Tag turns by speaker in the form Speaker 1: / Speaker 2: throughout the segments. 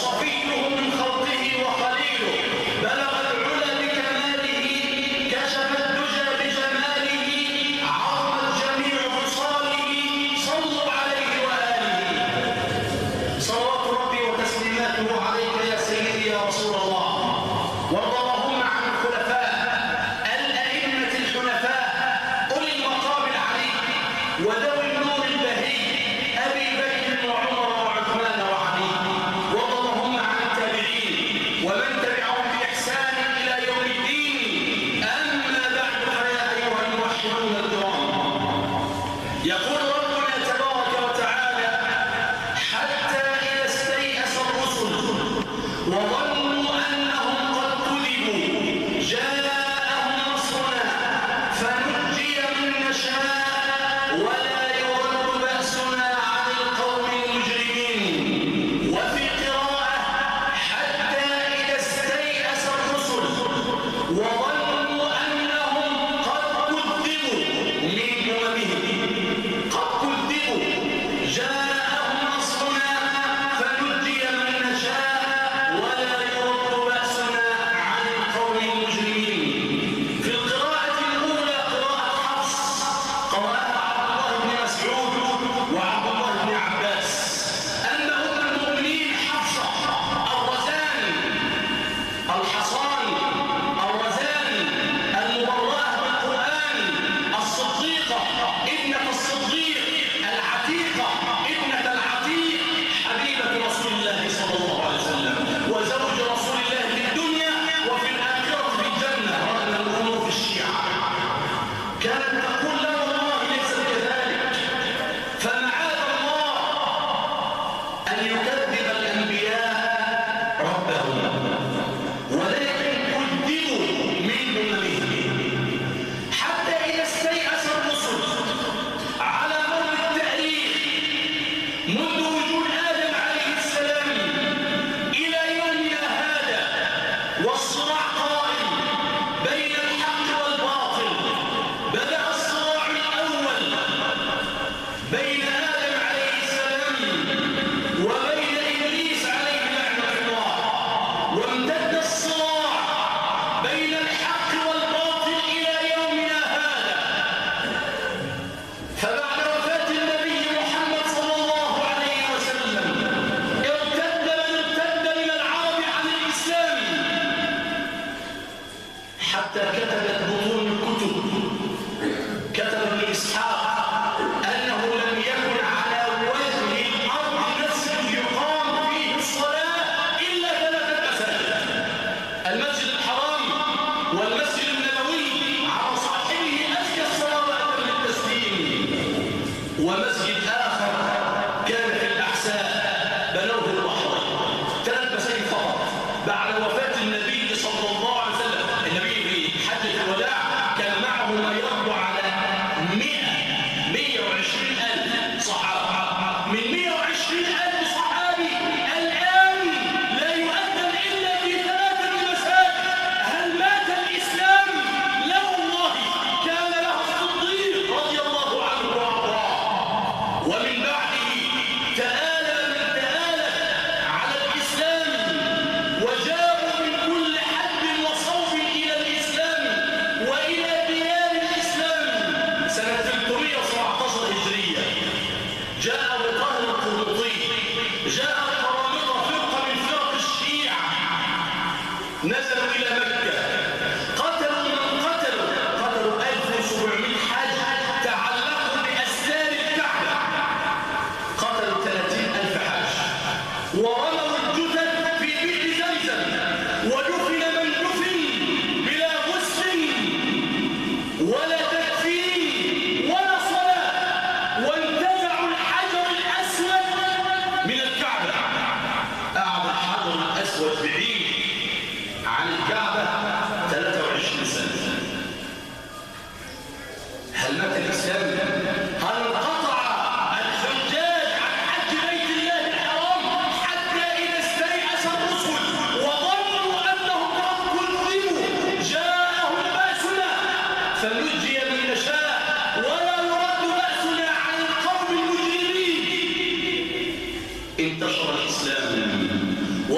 Speaker 1: وانتشر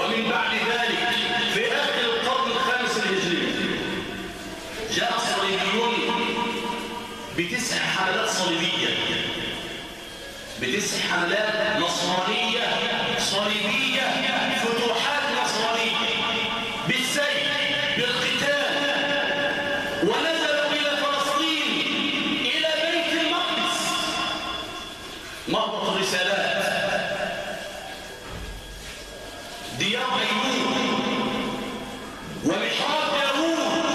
Speaker 1: ومن بعد ذلك في آخر القرن الخامس الهجري جاء الصليبيون ب9 حملات صليبية، ب9 حملات نصرانية صليبية، فتوحات نصرانية بالسيف بالقتال، ونزلوا إلى فلسطين إلى بيت المقدس مهبط الرسالات، ديار أيوب ومحراب داوود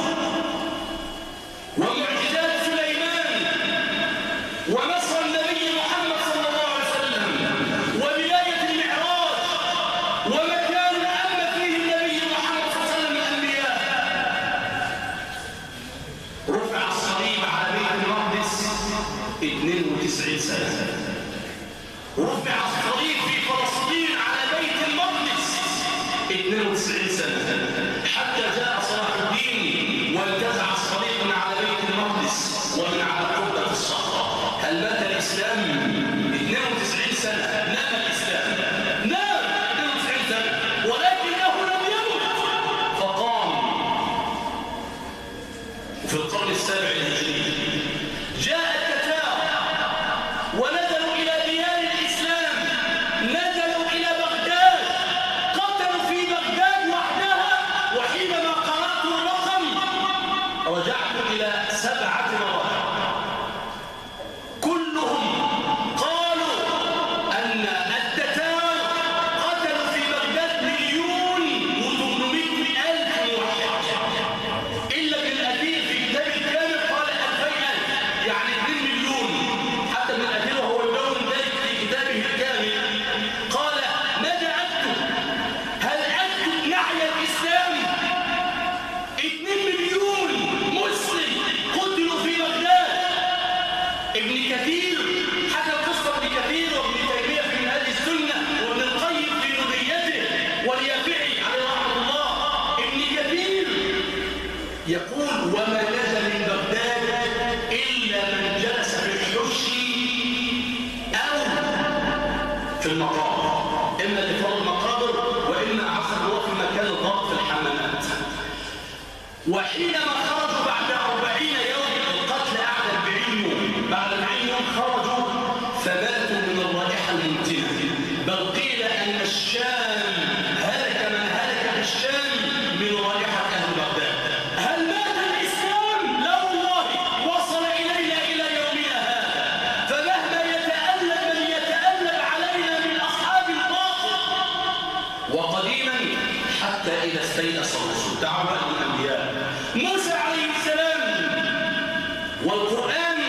Speaker 1: ومعجزات سليمان ونصر النبي محمد صلى الله عليه وسلم وبداية المعراج ومكان أما فيه النبي محمد صلى الله عليه وسلم الأنبياء. رفع الصليب على بيت المقدس 92 سنة، رفع الصليب في فلسطين على بيت المقدس 92 سنة، حتى جاء صلاح الدين وانتزع الصليب من على بيت المقدس ومن على قبة الصخرة. هل مات الإسلام؟ 92 سنة نام الإسلام، نام 92 سنة، ولكنه لم يمت فقام. في القرن السابع الهجري جاء التتار ونزلوا إلى ديار الإسلام، نزلوا إلى بغداد، قتلوا في بغداد وحدها، وحينما قرأت الرقم رجعت إلى 7 مراحل، كلهم قالوا أن التتار قتلوا في بغداد 1,800,000 موحد، إلا ابن الأثير في كتاب الكامل قال 2000,000، يعني 2 مليون. حتى ابن الأثير وهو يدون ذلك في كتابه الكامل قال: ماذا أكتب؟ هل أكتب نعي الإسلام؟ 2 مليون مسلم قتلوا في بغداد. ابن كثير حكى قصة ابن كثير وابن تيمية في منهاج السنة وابن القيم في نونيته واليافعي عليه رحمة الله. ابن كثير يقول: وما نزل من بغداد إلا من جلس في الحش أو في المقابر، إما لفضل المقابر وإما عصر هو في مكان الضغط في الحمامات. وحينما خرجوا بعد 40 يوم، القتل أعلى 40 يوم، بعد 40 يوم خرجوا فماتوا من الرائحة المنتنة، بل قيل أن الشام هلك من هلك في الشام من رائحة أهل بغداد. هل مات الإسلام؟ لا والله، وصل إلينا إلى يومنا هذا، فمهما يتألم من يتألم علينا من أصحاب الباطل. وقديما حتى إذا استيأس الرسل دعوا الأنبياء موسى عليه السلام، والقرآن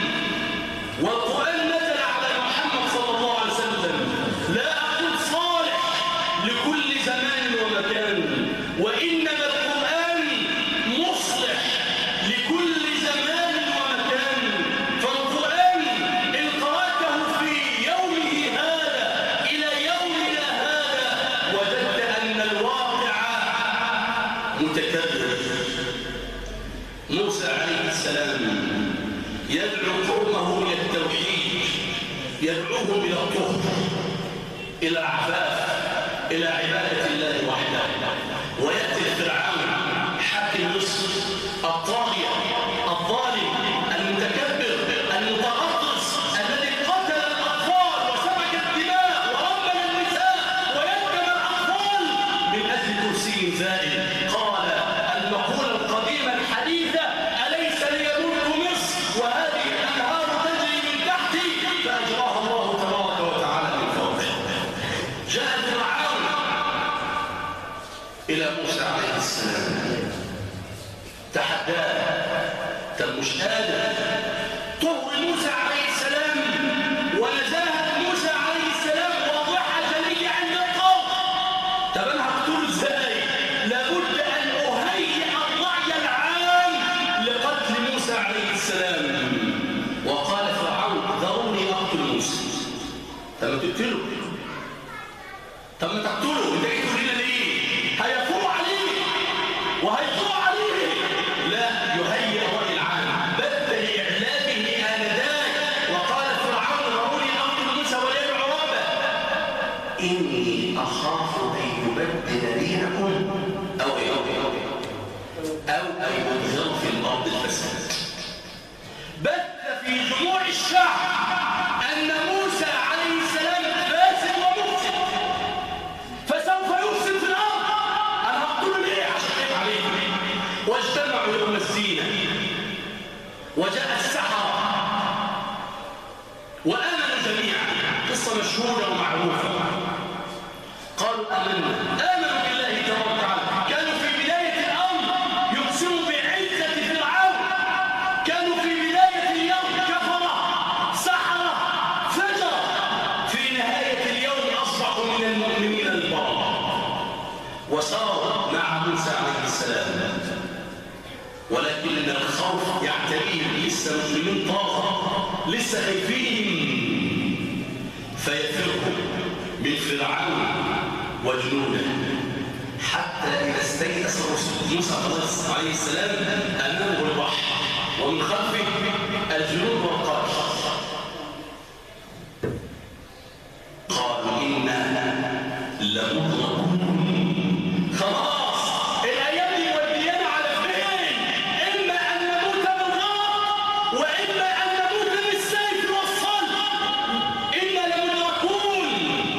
Speaker 1: نزل على محمد صلى الله عليه وسلم. لا أقول صالح لكل زمان ومكان، وإنما القرآن مصلح لكل زمان ومكان. فالقرآن إن قرأته في يومه هذا إلى يومنا هذا وجدت أن الواقع متكرر. موسى عليه السلام يدعو قومه إلى التوحيد، يدعوهم إلى الطهر، إلى العفاف، إلى عبادة الله وحده. ويأتي فرعون حاكم مصر الطاغية الظالم المتكبر المتغطرس الذي قتل الأطفال وسفك الدماء ورمل النساء ويتم الأطفال من أجل كرسي زائل. قال المقولة القديمة الحديثة: أليس لي ملك مصر وهذه الأنهار تجري من تحتي؟ فأجراها الله تبارك وتعالى من فضله. جاء فرعون إلى موسى عليه السلام تحداه، طب مش قادر طهر موسى عليه السلام ونزاهة موسى عليه السلام واضحة جلية عند القوم. طب أنا هقتله إزاي؟ لابد أن أهيئ الرعي العام لقتل موسى عليه السلام. وقال فرعون: ذروني أقتل موسى. طب ما تقتله، طب ما تقتله، أنت جيت تقول لنا ليه؟ هيفوق عليه وهيطلع عليه. لا، يهيئ الرأي العام، بدأ إعلان يدينكم أو يظهر في الأرض الفساد. بث في جموع الشعب أن موسى عليه السلام فاسد ومفسد، فسوف يفسد في الأرض. أنا هقتل ليه عشان خايف عليكم. واجتمعوا يوم الزينة وجاء السحرة وآمنوا جميعا. قصة مشهورة ومعروفة. قالوا آمنوا بالله تبارك وتعالى. كانوا في بداية الأمر يقسموا بعزة فرعون، كانوا في بداية اليوم كفرة سحرة فجر، في نهاية اليوم أصبحوا من المؤمنين البررة وساروا مع موسى عليه السلام. ولكن الخوف يعتريهم، لسه مسلمين طاغة، لسه خايفين، فيفروا من فرعون وجنوده حتى إذا استيأس الرسل. موسى عليه السلام أمامه البحر ومن خلفه الجنود والقرش. قالوا إنا لمدركون. خلاص الأيام دي ودينا على فين؟ إما أن نموت بالغرق وإما أن نموت بالسيف والصلب. إنا لمدركون.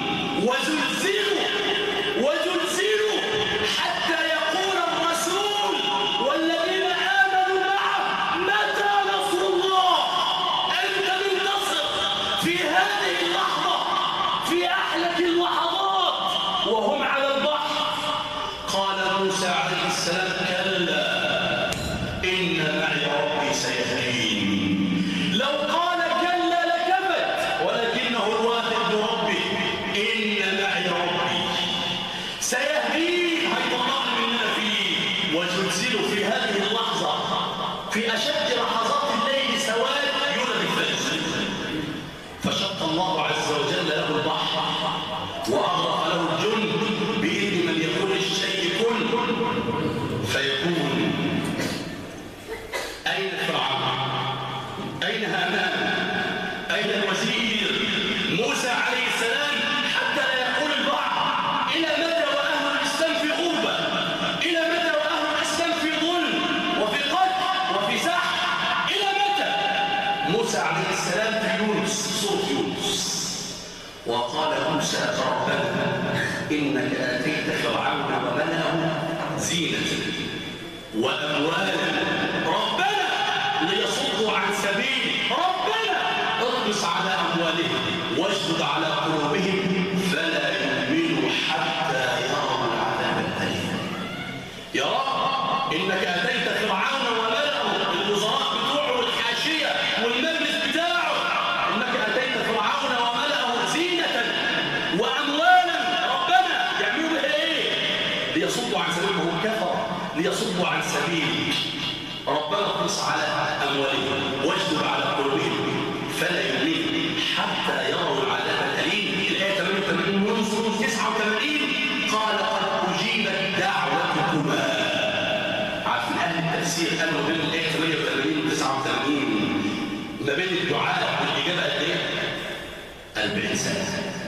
Speaker 1: وزلزلوا حتى يقول الرسول والذين آمنوا معه متى نصر الله. أنت منتصر في هذه اللحظة، في أحلك اللحظات وهم على البحر. قال موسى عليه السلام كلا إن معي ربي سيهدين. لو قال كلا لكفت، ولكنه الواثق بربه. إن معي ربي سيهدين، هيطلعني مننا فيه. وزلزلوا في هذه اللحظة، في أشد لحظات الليل سواد يولد الفجر. فشق الله عز وجل له البحر وأغرق له الجند بإذن من يقول للشيء كن فيكون. أين فرعون؟ أين هامان؟ أين الوزير؟ موسى عليه السلام حتى لا يقول البعض إلى متى وأهل الإسلام في غربة؟ إلى متى وأهل الإسلام في ظلم وفي قتل وفي سحر؟ إلى متى؟ موسى عليه السلام في يونس، سورة يونس. وقال موسى ربنا إنك آتيت فرعون وملأه زينة وأموالا ربنا ليصدوا عن سبيلك، ربنا اطمس على أموالهم واشدد على قلوبهم فلا يؤمنوا حتى يروا العذاب الأليم. يا رب إنك آتيت فرعون وملأه، الوزراء بتوعه والحاشية والمجلس بتاعه، إنك آتيت فرعون وملأه زينة وأموالا ربنا يعملوا بها إيه؟ ليصدوا عن سبيلك، هم كفر ليصدوا عن سبيلك. ربنا اطمس على أموالهم واشدد على قلوبهم فلا يؤمنوا حتى يروا العذاب الأليم. الآية 88 ونص 89 قال قد أجيبت دعوتكما. عارفين أهل التفسير قالوا بين الآية 88 و 89 ما بين الدعاء والإجابة قد إيه؟ 40 سنة.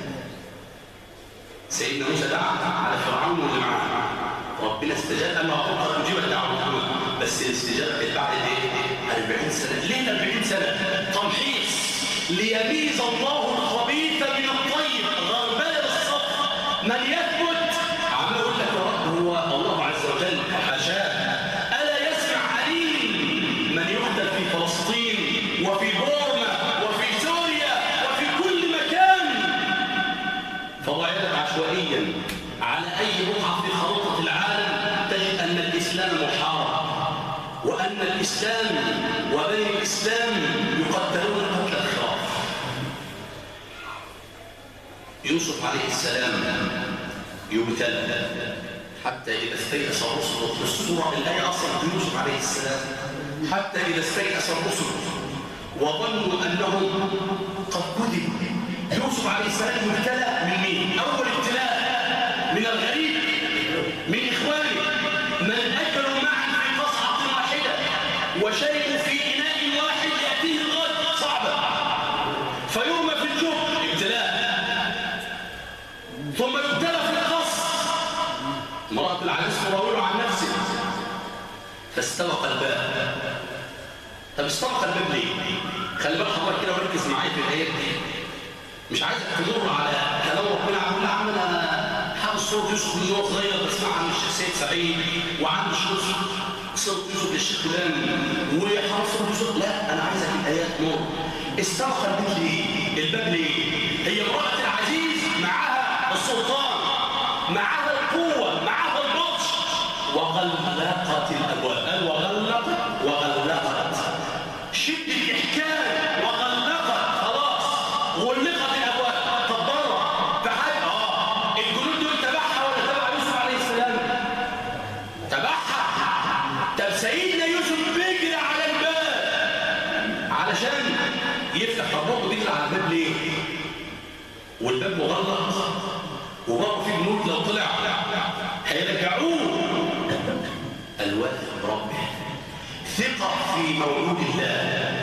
Speaker 1: سيدنا موسى دعا على فرعون واللي معاه، ربنا استجاب. أما قد أجيبت دعوتكما، بس الاستجابة كانت بعد إيه؟ 40 سنة. ليه 40 سنة؟ تمحيص ليميز الله الخبيث من الطيب، غربال الصف. من يثبت عم يقول لك يا رب هو الله عز وجل حاشاه، ألا يسمع عليم من يقتل في فلسطين وفي بورما وفي سوريا وفي كل مكان. فضعيات عشوائيا على أي بقعة في خريطة العالم تجد أن الإسلام محارب، وأن الإسلام وبني الإسلام يقتلون قتل الخراف. يوسف عليه السلام يبتلى حتى إذا استيأس الرسل. في السورة الآية أصلا يوسف عليه السلام حتى إذا استيأس الرسل وظنوا أنهم قد كذبوا. يوسف عليه السلام يبتلى من مين؟ أول ابتلاء من الغريب، من إخوانه، من أكلوا معا في قصعة واحدة وشربوا في إناء واحد يأتيه الغد صعبة فيرمى في الجب، ابتلاء. ثم يبتلى في القصر امرأة العزيز تراود عن نفسه فاستبق الباب. طب استبق الباب ليه؟ خلي بالك حضرتك كده وركز معايا في الآيات دي. مش عايزك تمر على كلام ربنا عمال عمال انا حافظ صوت يوسف من هو صغير بسمع عن الشيخ سيد سعيد وعن صوت يوسف للشيخ فلان وحافظ صوت يوسف. لا، انا عايزك الآيات نور. استبق الباب ليه؟ الباب ليه؟ هي امرأة العزيز معاها السلطان، معاها القوة، معاها البطش، وغلقت الأبواب. قال وغلقت شد الإحكام وغلقت، خلاص غلقت الأبواب. طب بره في حاجة الجنود دول تبعها ولا تبع يوسف عليه السلام؟ تبعها. طب سيدنا يوسف بيجري على الباب علشان يفتح. ربطه بيجري على الباب ليه؟ والباب مغلق وبره في جنود لو طلع هيرجعوه. الوثق بربه، ثقة في مولود الله،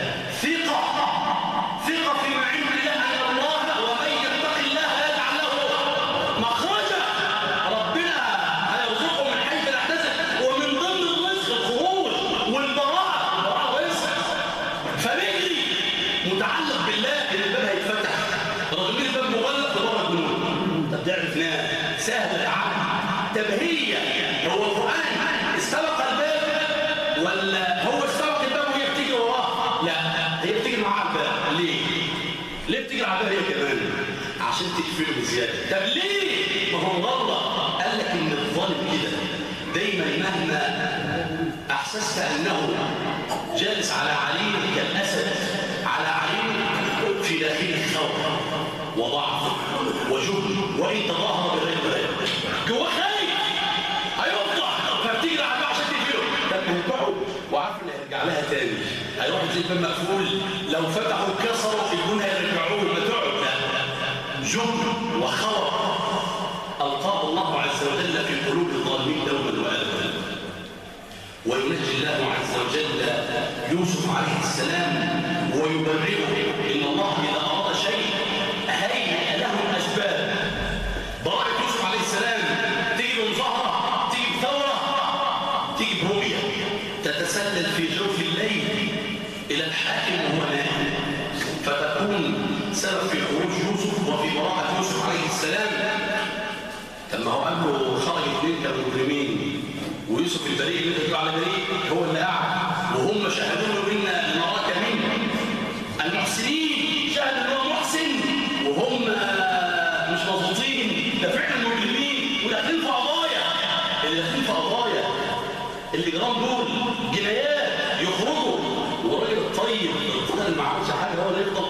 Speaker 1: ثقة فيما عند الله أن الله ومن يتق الله يجعل له مخرجا. ربنا هيرزقه من حيث لا يحتسب، ومن ضمن الرزق الخروج والبراءة رزق. فبيجري متعلق بالله ان الباب هيتفتح رغم ان الباب مغلق وبره الجنود. طب تعرف ناس سهل العمل. طب هو القرآن استبق الباب ولا هو استبق الباب وهي بتيجي وراه؟ لا، هي بتيجي معاه الباب. ليه بتيجي على الباب هي كمان؟ عشان تقفله بزياده. طب ليه؟ ما هو مغلق. قال لك ان الظالم كده دايما مهما احسست انه جالس على عرين كالاسد، على عرين في داخله خوف وضعف وجبن، وان تظاهر بغير ذلك جواه خايف هيوقع، فبتجري على الباب عشان تقفله. طب هيرجعوا وعارف ان هيرجع لها تاني، هيروح زي الباب مقفول، لو فتحوا كسروا في الجون هيرجعوه. ما تقعد. لا، جبن وخوف القاه الله عز وجل في قلوب الظالمين دوما وابدا. وينجي الله عز وجل يوسف عليه السلام ويبرئه. ان الله اذا اراد شيء هيئ له الاسباب. براءة يوسف عليه السلام تيجي بمظاهرة، تيجي بثورة، تيجي برؤية تتسلل في جوف الليل الى الحاكم وهو نائم، فتكون سبب في خروج يوسف وفي براءة يوسف عليه السلام. لما هو قال له خرج اثنين كانوا مجرمين ويوسف البريء اللي تدعو على بريء هو اللي قاعد، وهم شهدوا له ان نراك من المحسنين، شهدوا ان هو محسن وهم مش مظبوطين، ده فعلا مجرمين وداخلين في قضايا. اللي داخلين في قضايا اللي جرام دول جنايات يخرجوا، والراجل الطيب الطيب اللي ما عملش حاجه هو اللي يفضل.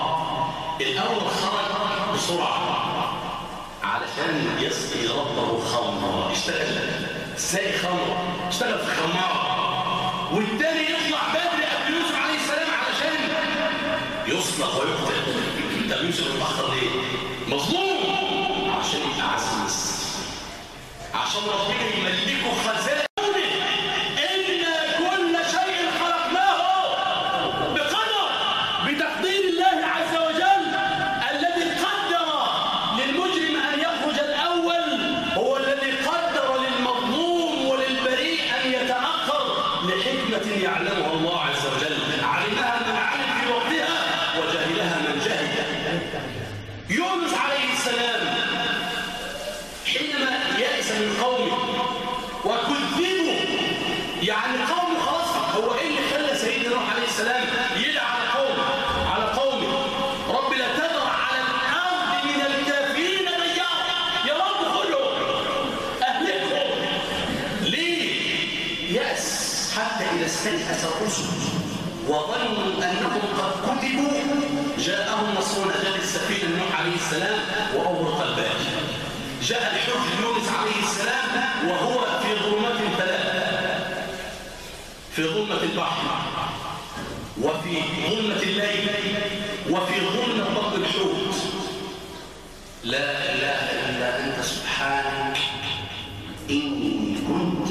Speaker 1: الاول خرج بسرعه علشان يسقي ربه خمرا، اشتغل ساقي خمرا، اشتغل في خمارة. والتاني يطلع بدري قبل يوسف عليه السلام علشان يصلح ويقتل. طب يوسف اتأخر ليه؟ مظلوم عشان يبقى عزيز، عشان ربنا يملكه خزائن. يعلمها الله عز وجل، علمها من علم في وقتها وجهلها من جهل. يونس عليه السلام حينما يأس من قومه وكذبوا، يعني قومه خلاص، هو ايه اللي خلى سيدنا نوح عليه السلام يدعى على قومه رب لا تذر على الارض من الكافرين ديارا، يا رب خذهم اهلكهم. ليه؟ يأس حتى إذا استيأس الرسل وظنوا أنهم قد كذبوا جاءهم نصرنا. جاء السفينة نوح عليه السلام وأورق الباب. جاء الحوت يونس عليه السلام وهو في ظلمات ثلاث، في ظلمة البحر وفي ظلمة الليل وفي ظلمة بطن الحوت. لا إله إلا أنت سبحانك إني كنت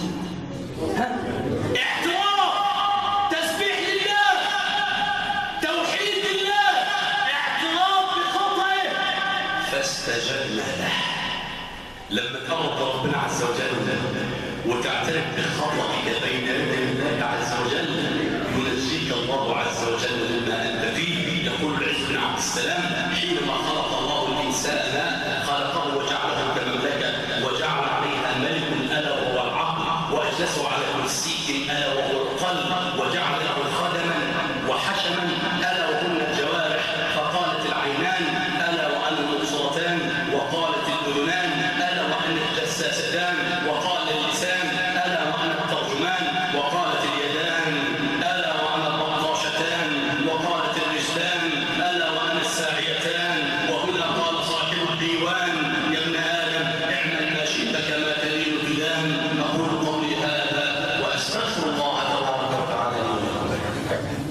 Speaker 1: اعتراف، تسبيح لله، توحيد لله، اعتراف بخطئه. فاستجبنا له لما تقرب ربنا عز وجل وتعترف بخطئك بين يدي الله عز وجل ينجيك الله عز وجل مما انت فيه. يقول العز بن عبد السلام حينما خلق الله الانسان خلقه وجعله كمملكه وجعل عليها ملك الا وهو العقل واجلسه على كرسي الا وهو القلب وجعل له خدما وحشما الا وهن الجوارح فقالت العينان الا وان المبصرتان وقالت الاذنان الا وان الجساستان وقال اللسان الا وان الترجمان وقالت اليدان الا وان البطاشتان وقالت الرجلان الا وان الساعيتان. وهنا قال صاحب الديوان يا ابن ادم اعمل ما شئت كما تلين الجدام. اقول قولي هذا واستغفر الله تبارك وتعالى لي ولكم.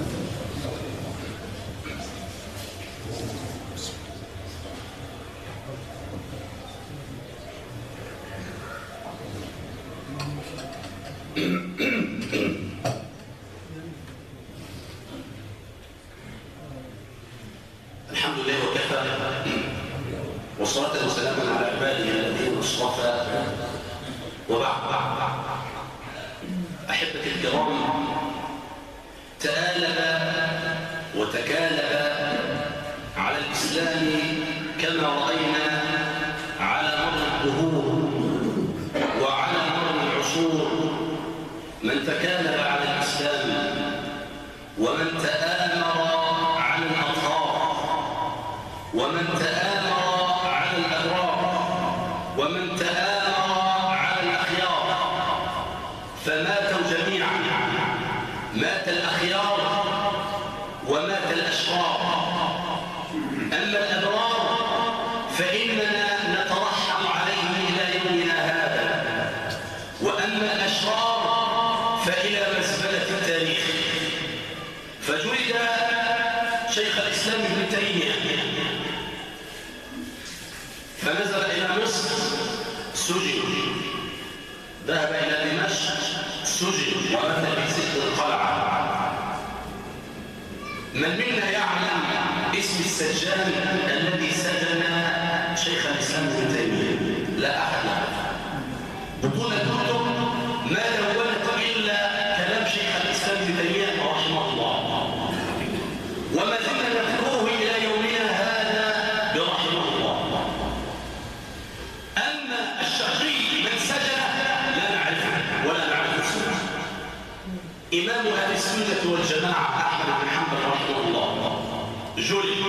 Speaker 1: الحمد لله وكفى والصلاة والسلام على عباده الذين اصطفى وبعد. أحبتي الكرام، تآلف وتكالب على الإسلام كما رأينا على مر الدهور وعلى مر العصور من تكالب على الإسلام ومن تآمر على الأطهار ومن تآمر على الأبرار ومن تآمر على الأخيار فماتوا جميعا. مات الأخيار ومات الأشرار. أما الأبرار فإننا نترحم عليهم إلى يومنا هذا، وأما الأشرار فإلى مزبلة التاريخ. فجلد شيخ الإسلام ابن تيمية فنزل إلى مصر سجن، ذهب إلى دمشق سجن ومات في سجن القلعة. من منا يعلم اسم السجان الذي سجن شيخ الإسلام ابن تيمية؟ لا أحد يعرف. بطول الكتب ما دونت إلا كلام شيخ الإسلام ابن تيمية رحمه الله، وما زلنا نذكره إلى يومنا هذا برحمه الله. أما الشقي من سجن لا نعرفه ولا نعرف اسمه. إمام أهل السنة والجماعة أحمد بن حنبل رحمه الله جلد.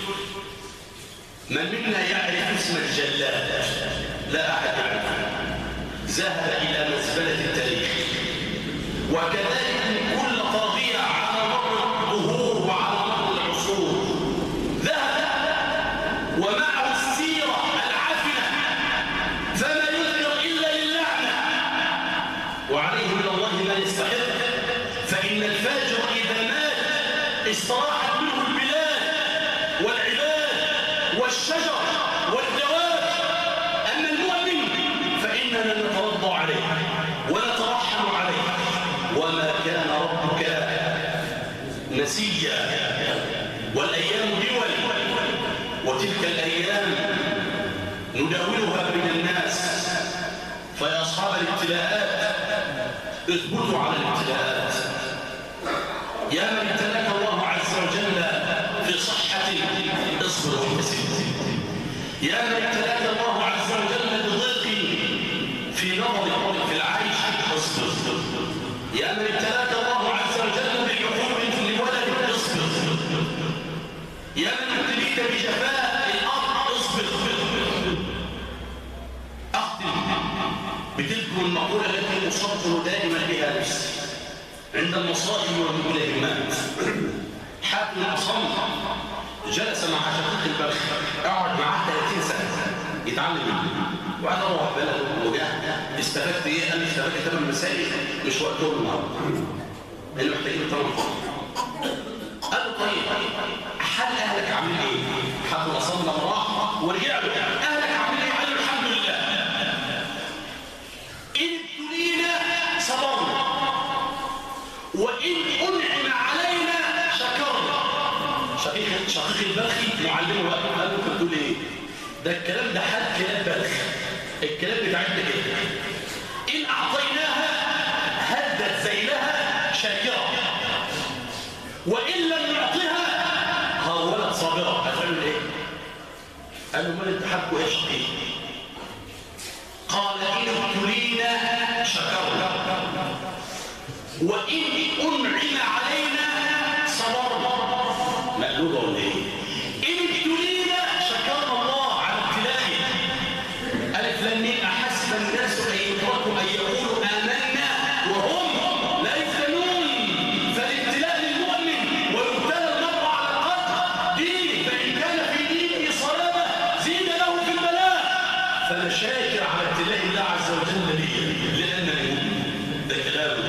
Speaker 1: من منا يعرف اسم الجلاد؟ لا أحد يعرفه. ذهب إلى مزبلة التاريخ. وكذلك كل طاغية على مر الظهور وعلى مر العصور ذهب ومعه السيرة العفنة فما يذكر إلا للعنة وعليه من الله ما يستحق. فإن الفاجر إذا مات استراحت منه البلاد والعباد والشجر والدواب. أما المؤمن فإننا نترضى عليه ونترحم عليه. وما كان ربك نسيا والأيام دول وتلك الأيام نداولها بين الناس. فيا أصحاب الابتلاءات اثبتوا على الابتلاءات. يا من ابتلاك الله عز وجل في صحة اصبر واحتسب. يا من ابتلاك الله عز وجل بضيق في نظرك في العيش اصبر. يا من ابتلاك الله عز وجل بالعقوق في ولدك اصبر. يا من ابتليت بجفاء الارض اصبر. اختم بتلك المقوله التي اصدر دائما بها نفسي عند المصائب والملهمات. حاكم اصم جلس مع شقيق البلخ، اقعد معاه 30 سنه يتعلم منه، وقال اروح بلده وجاه استفدت ايه؟ قال لي استفدت 8 مسائل مش وقتهم النهارده اللي محتاجين 8 خطوات. قال له طيب حال اهلك عاملين ايه؟ حاكم اصم لما راح ورجع له اهلك عاملين ايه؟ قال له الحمد لله. ان ابتلينا صبرنا وان انعم علينا شكرنا. شقيق البلخي معلمه قال له انت بتقول ايه؟ ده الكلام ده حال كلام بلخ. الكلام بتاعتنا كده. إن أعطيناها هدت ذيلها شاكرة، وإن لم نعطيها هولت صابرة. هتعمل إيه؟ قال له ما انت حقه ايش فيه؟ قال إن ابتلينا شكرنا وإن أنعم علينا صبرنا. مقلوبة ولا إيه؟ إن ابتلينا شكرنا الله على ابتلائه. ألف لام ميم أحسب الناس أن يتركوا أن يقولوا آمنا وهم لا يفتنون. فالابتلاء للمؤمن ويبتلى المرء على قدر دينه، فإن كان في دينه صلابة زيد له في البلاء. فأنا شاكر على ابتلاء الله عز وجل لي لأنني مؤمن. ده كلام.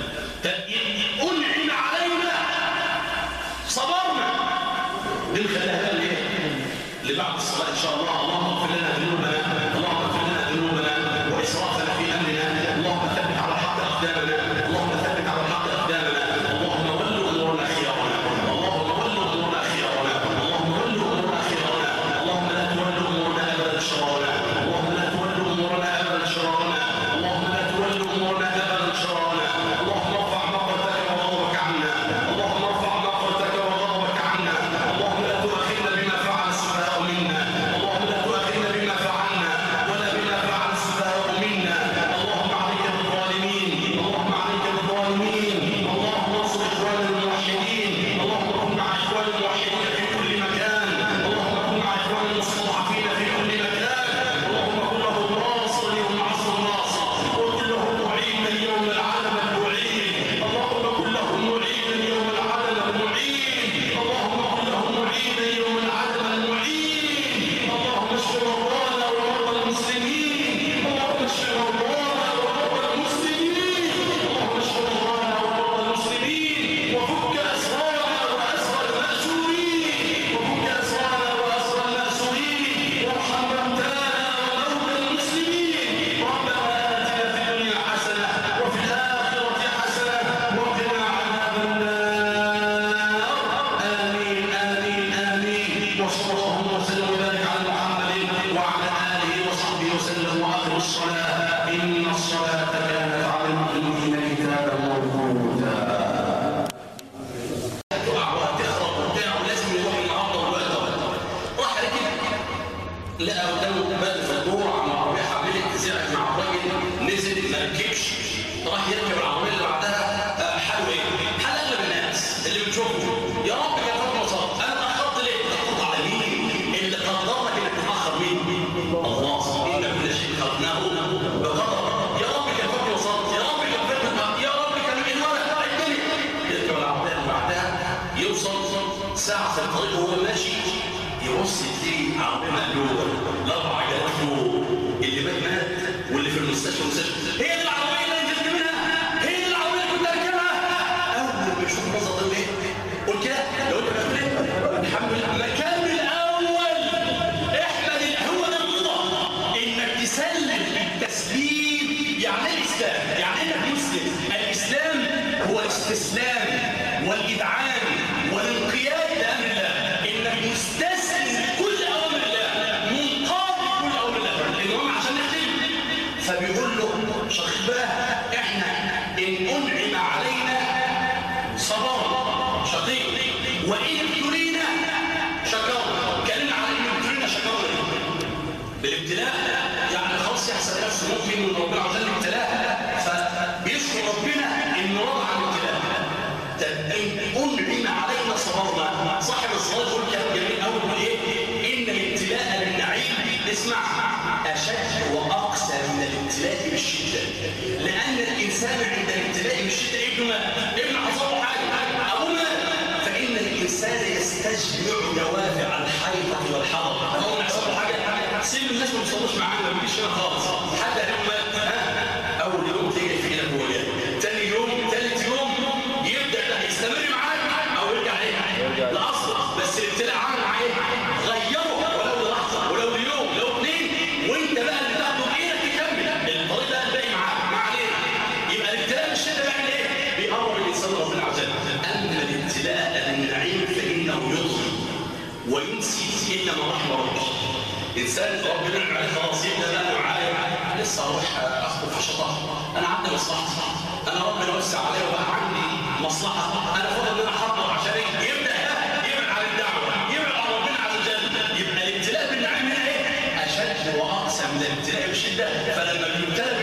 Speaker 1: أنعم علينا صبرنا. دي خلاها ليه؟ لبعد الصلاة إن شاء الله. اللهم اغفر لنا ذنوبنا، اللهم اغفر لنا ذنوبنا وإسرافنا في أمرنا، اللهم ثبت على الحق أقدامنا، اللهم ثبت على الحق أقدامنا، اللهم ول أمورنا خيارنا، اللهم ول أمورنا خيارنا، اللهم ول أمورنا خيارنا، اللهم لا تول أمورنا أبدا شرارنا، اللهم لا تول أمورنا أبدا شرارنا، اللهم لا تول أمورنا أبدا شرارنا، اللهم ارفع مقتك وغضبك عنا، اللهم ارفع مقتك وغضبك عنا، اللهم لا تؤاخذنا بما فعل السفهاء منا، اللهم لا تؤاخذنا بما فعلنا ولا بما فعل السفهاء منا، اللهم عليك بالظالمين، اللهم عليك بالظالمين، اللهم انصر إخوان الموحدين، اللهم كن مع إخوان الموحدين في كل مكان، اللهم كن مع إخوان المستضعفين في كل مكان، اللهم كن لهم ناصر يوم عصر الناصر، وكن لهم معينا يوم العالم المعين، اللهم كن لهم معينا يوم العالم المعين، اللهم كن لهم معينا يوم العالم المعين، اللهم اشف مرضانا ومرضى المسلمين، اللهم اشف مرضانا ومرضى المسلمين، اللهم اشف مرضانا ومرضى المسلمين، وفك أسرانا وأسرى المأسورين، وفك أسرانا وأسرى المأسورين، وارحم موتانا وموتى المسلمين. ربنا آتنا في الدنيا حسنة وفي الآخرة حسنة وقنا عذاب النار. آمين آمين آمين. وصلى الله وسلم وبارك على محمد وعلى آله وصحبه وسلم. وآخر الصلاة إن الصلاة كانت على المؤمنين كتابا موقوتا. لازم يروح النهارده والوقت راح ركب لقى قدامه بدل فدور على عربيه حملت تزعج مع الراجل، نزل ما ركبش، راح يركب العربيه اللي بعدها. حلو ايه؟ حل اغلب الناس اللي بتشوفه يا رب كان فاضي مصاب، انا اتاخرت ليه؟ اتاخرت على مين؟ اللي قدر لك انك تتاخر مين؟ الله. ان كل شيء خلقناه بقدر. يا رب كان فاضي مصاب، يا رب كان فاضي، يا رب كان الورق بتاع الدنيا. يركب العربيه اللي بعدها، يوصل ساعه في الطريق وهو ماشي يبص يلاقي عربيه مقلوبه، الاربع عجلات فوق، اللي مات واللي في المستشفى هي دي العربيه اللي انت منها، هي دي العربيه اللي كنت اركبها. اول ما يشوف المنظر ده ايه؟ قول كده لو انت بتقول ايه؟ الحمد لله. مكان الاول احمد. هو ده الرضا، انك تسلم التسليم. يعني ايه الاسلام؟ يعني انك مسلم. الاسلام هو الاستسلام والاذعان والانقياد لامر الله، انك مستسلم لكل اوامر الله، منقاد لكل اوامر الله. المهم عشان نختم فبيقول له شقيق احنا ان انعم علينا صبرنا شقيق، وان ابتلينا شكرنا. اتكلمنا على ان ابتلينا شكرنا بالابتلاء، يعني خلاص يحصل نفسه مؤمن من ربنا عشان الابتلاء، فبيشكر ربنا انه رضى عن الابتلاء. أنعم علينا صبرنا. صاحب الصلاة يقول كلام جميل قوي، يقول ايه؟ ان الابتلاء للنعيم اسمع اشد واقسى من الابتلاء بالشده، لان الانسان عند الابتلاء بالشده ابن حصل له حاجه او مات، فان الانسان يستجمع دوافع الحيطه والحرب. اول ما يحصل له حاجه سيب الناس ما بيصلوش معانا، ما بيجيش هنا خالص حتى يوم مات. اول يوم تيجي في ايدك هو جاي، ثاني يوم ثالث يوم يبدا يستمر معاك او يرجع ايه؟ لاصله. بس الابتلاء عامل معاه غيره ولو لحظه ولو ليوم لو اثنين، وانت بقى اللي تاخده بايدك تكمل الطريق ده الباقي معاك. ما عليك. يبقى الابتلاء بالشده بيعمل ايه؟ بيقرب الانسان ربنا عز وجل. اما الابتلاء بالنعيم فانه يضغي وينسي الا ما رحم ربك. انسان ربنا ينعم عليه خلاص يبدا بقى معاه لسه اروح اخطب في شطاره، انا عندي مصلحه، انا ربنا وسع عليا وبقى عندي مصلحه، انا فاضل ان انا احضر عشان يبدا يبعد عن الدعوه، يبعد عن ربنا عز وجل. يبقى الابتلاء بالنعيم هنا ايه؟ اشد واقسى من الابتلاء بشده. فلما بيبتلى